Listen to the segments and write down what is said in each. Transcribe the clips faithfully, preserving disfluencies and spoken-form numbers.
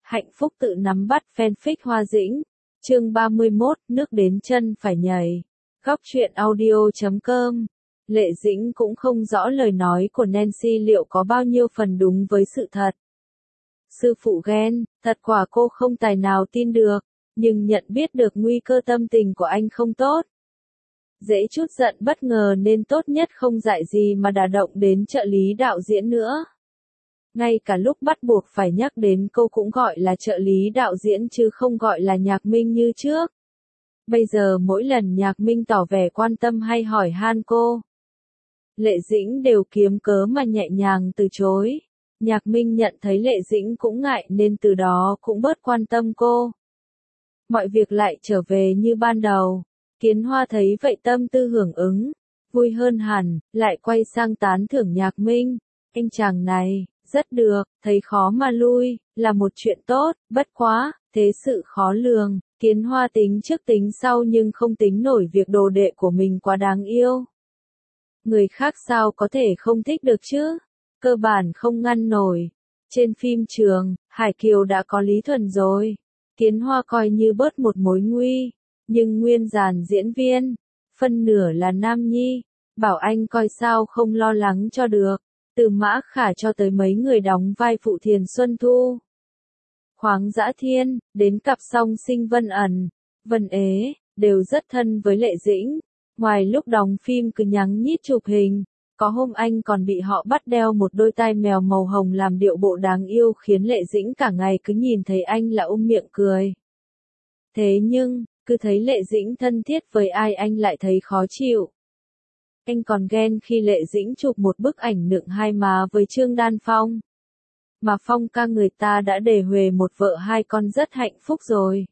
Hạnh phúc tự nắm bắt fanfic Hoa Dĩnh. Chương ba mươi mốt, nước đến chân phải nhảy. Góc truyện audio chấm com. Lệ Dĩnh cũng không rõ lời nói của Nancy liệu có bao nhiêu phần đúng với sự thật. Sư phụ ghen, thật quả cô không tài nào tin được, nhưng nhận biết được nguy cơ tâm tình của anh không tốt. Dễ chút giận bất ngờ nên tốt nhất không dại gì mà đả động đến trợ lý đạo diễn nữa. Ngay cả lúc bắt buộc phải nhắc đến cô cũng gọi là trợ lý đạo diễn chứ không gọi là Nhạc Minh như trước. Bây giờ mỗi lần Nhạc Minh tỏ vẻ quan tâm hay hỏi han cô, Lệ Dĩnh đều kiếm cớ mà nhẹ nhàng từ chối. Nhạc Minh nhận thấy Lệ Dĩnh cũng ngại nên từ đó cũng bớt quan tâm cô. Mọi việc lại trở về như ban đầu. Kiến Hoa thấy vậy tâm tư hưởng ứng, vui hơn hẳn, lại quay sang tán thưởng Nhạc Minh. Anh chàng này, rất được, thấy khó mà lui, là một chuyện tốt, bất quá, thế sự khó lường. Kiến Hoa tính trước tính sau nhưng không tính nổi việc đồ đệ của mình quá đáng yêu. Người khác sao có thể không thích được chứ? Cơ bản không ngăn nổi. Trên phim trường, Hải Kiều đã có Lý Thuần rồi. Kiến Hoa coi như bớt một mối nguy. Nhưng nguyên dàn diễn viên, phân nửa là nam nhi. Bảo anh coi sao không lo lắng cho được. Từ Mã Khả cho tới mấy người đóng vai phụ Thiền Xuân Thu, Khoáng Dã Thiên, đến cặp song sinh Vân Ẩn, Vân Ế, đều rất thân với Lệ Dĩnh. Ngoài lúc đóng phim cứ nhắng nhít chụp hình, có hôm anh còn bị họ bắt đeo một đôi tai mèo màu hồng làm điệu bộ đáng yêu khiến Lệ Dĩnh cả ngày cứ nhìn thấy anh là um miệng cười. Thế nhưng, cứ thấy Lệ Dĩnh thân thiết với ai anh lại thấy khó chịu. Anh còn ghen khi Lệ Dĩnh chụp một bức ảnh nựng hai má với Trương Đan Phong. Mà Phong ca người ta đã đề huề một vợ hai con rất hạnh phúc rồi.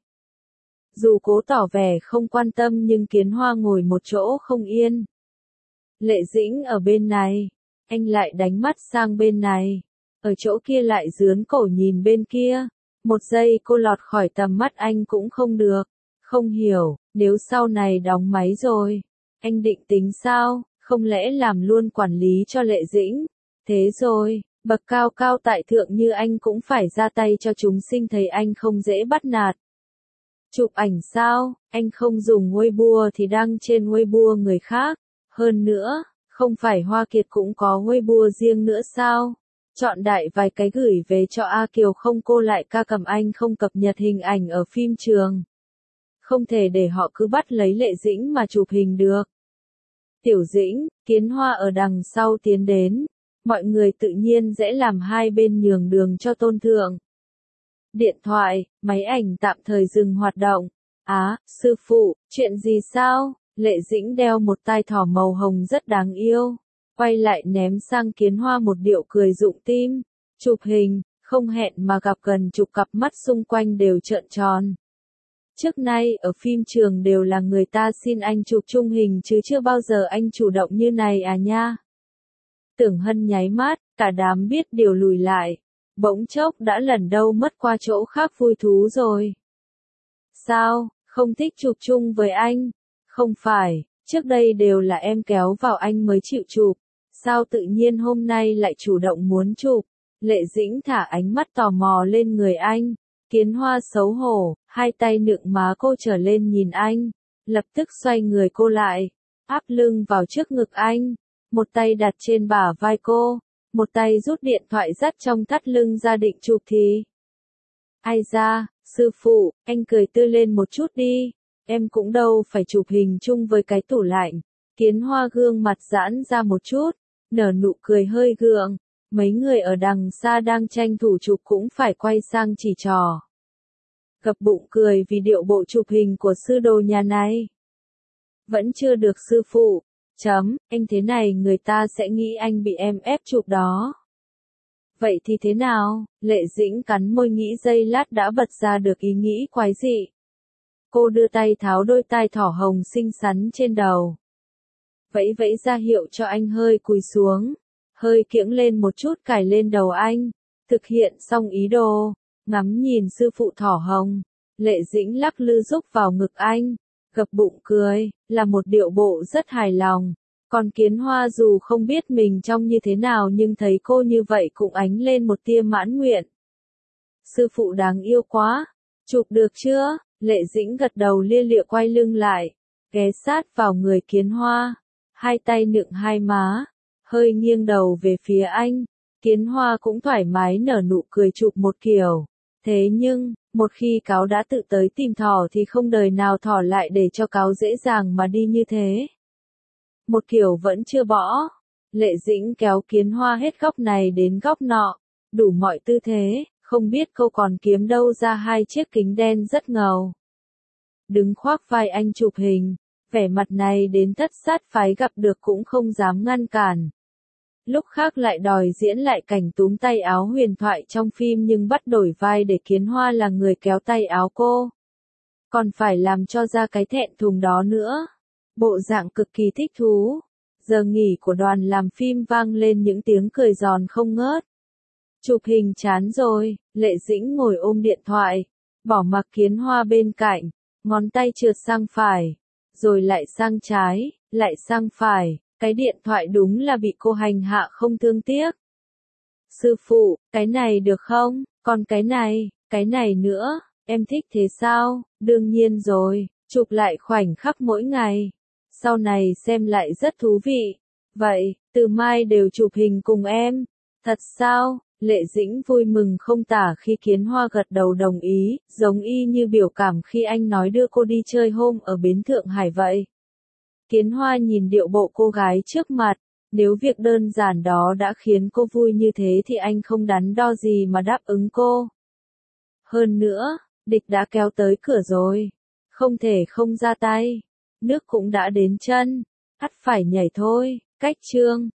Dù cố tỏ vẻ không quan tâm nhưng Kiến Hoa ngồi một chỗ không yên. Lệ Dĩnh ở bên này, anh lại đánh mắt sang bên này. Ở chỗ kia lại dướn cổ nhìn bên kia. Một giây cô lọt khỏi tầm mắt anh cũng không được. Không hiểu, nếu sau này đóng máy rồi, anh định tính sao, không lẽ làm luôn quản lý cho Lệ Dĩnh? Thế rồi, bậc cao cao tại thượng như anh cũng phải ra tay cho chúng sinh thấy anh không dễ bắt nạt. Chụp ảnh sao, anh không dùng Weibo thì đăng trên Weibo người khác. Hơn nữa, không phải Hoa Kiệt cũng có Weibo riêng nữa sao? Chọn đại vài cái gửi về cho A Kiều không cô lại ca cầm anh không cập nhật hình ảnh ở phim trường. Không thể để họ cứ bắt lấy Lệ Dĩnh mà chụp hình được. Tiểu Dĩnh, Kiến Hoa ở đằng sau tiến đến. Mọi người tự nhiên dễ làm hai bên nhường đường cho Tôn Thượng. Điện thoại, máy ảnh tạm thời dừng hoạt động. Á, sư phụ, chuyện gì sao? Lệ Dĩnh đeo một tai thỏ màu hồng rất đáng yêu. Quay lại ném sang Kiến Hoa một điệu cười rụng tim. Chụp hình, không hẹn mà gặp gần chục cặp mắt xung quanh đều trợn tròn. Trước nay ở phim trường đều là người ta xin anh chụp chung hình chứ chưa bao giờ anh chủ động như này à nha. Tưởng Hân nháy mắt, cả đám biết điều lùi lại. Bỗng chốc đã lần đâu mất qua chỗ khác vui thú rồi. Sao, không thích chụp chung với anh? Không phải, trước đây đều là em kéo vào anh mới chịu chụp. Sao tự nhiên hôm nay lại chủ động muốn chụp? Lệ Dĩnh thả ánh mắt tò mò lên người anh. Kiến Hoa xấu hổ, hai tay nựng má cô trở lên nhìn anh. Lập tức xoay người cô lại, áp lưng vào trước ngực anh. Một tay đặt trên bả vai cô, một tay rút điện thoại dắt trong thắt lưng ra định chụp thì. Ai da, sư phụ, anh cười tươi lên một chút đi. Em cũng đâu phải chụp hình chung với cái tủ lạnh. Kiến Hoa gương mặt giãn ra một chút, nở nụ cười hơi gượng. Mấy người ở đằng xa đang tranh thủ chụp cũng phải quay sang chỉ trò. Gập bụng cười vì điệu bộ chụp hình của sư đồ nhà này. Vẫn chưa được sư phụ. Chấm, anh thế này người ta sẽ nghĩ anh bị em ép chụp đó. Vậy thì thế nào? Lệ Dĩnh cắn môi nghĩ giây lát đã bật ra được ý nghĩ quái dị. Cô đưa tay tháo đôi tai thỏ hồng xinh xắn trên đầu. Vẫy vẫy ra hiệu cho anh hơi cúi xuống. Hơi kiễng lên một chút cài lên đầu anh. Thực hiện xong ý đồ. Ngắm nhìn sư phụ thỏ hồng. Lệ Dĩnh lắc lư rúc vào ngực anh. Gập bụng cười, là một điệu bộ rất hài lòng. Còn Kiến Hoa dù không biết mình trông như thế nào nhưng thấy cô như vậy cũng ánh lên một tia mãn nguyện. Sư phụ đáng yêu quá. Chụp được chưa? Lệ Dĩnh gật đầu lia lịa quay lưng lại, ghé sát vào người Kiến Hoa, hai tay nựng hai má, hơi nghiêng đầu về phía anh. Kiến Hoa cũng thoải mái nở nụ cười chụp một kiểu. Thế nhưng, một khi cáo đã tự tới tìm thỏ thì không đời nào thỏ lại để cho cáo dễ dàng mà đi như thế. Một kiểu vẫn chưa bỏ. Lệ Dĩnh kéo Kiến Hoa hết góc này đến góc nọ, đủ mọi tư thế, không biết cô còn kiếm đâu ra hai chiếc kính đen rất ngầu. Đứng khoác vai anh chụp hình, vẻ mặt này đến thất sát phái gặp được cũng không dám ngăn cản. Lúc khác lại đòi diễn lại cảnh túm tay áo huyền thoại trong phim nhưng bắt đổi vai để Kiến Hoa là người kéo tay áo cô. Còn phải làm cho ra cái thẹn thùng đó nữa. Bộ dạng cực kỳ thích thú. Giờ nghỉ của đoàn làm phim vang lên những tiếng cười giòn không ngớt. Chụp hình chán rồi, Lệ Dĩnh ngồi ôm điện thoại, bỏ mặc Kiến Hoa bên cạnh, ngón tay trượt sang phải, rồi lại sang trái, lại sang phải, cái điện thoại đúng là bị cô hành hạ không thương tiếc. Sư phụ, cái này được không? Còn cái này, cái này nữa, em thích thế sao? Đương nhiên rồi, chụp lại khoảnh khắc mỗi ngày. Sau này xem lại rất thú vị. Vậy, từ mai đều chụp hình cùng em. Thật sao? Lệ Dĩnh vui mừng không tả khi Kiến Hoa gật đầu đồng ý, giống y như biểu cảm khi anh nói đưa cô đi chơi hôm ở bến Thượng Hải vậy. Kiến Hoa nhìn điệu bộ cô gái trước mặt, nếu việc đơn giản đó đã khiến cô vui như thế thì anh không đắn đo gì mà đáp ứng cô. Hơn nữa, địch đã kéo tới cửa rồi, không thể không ra tay, nước cũng đã đến chân, ắt phải nhảy thôi. Cách chương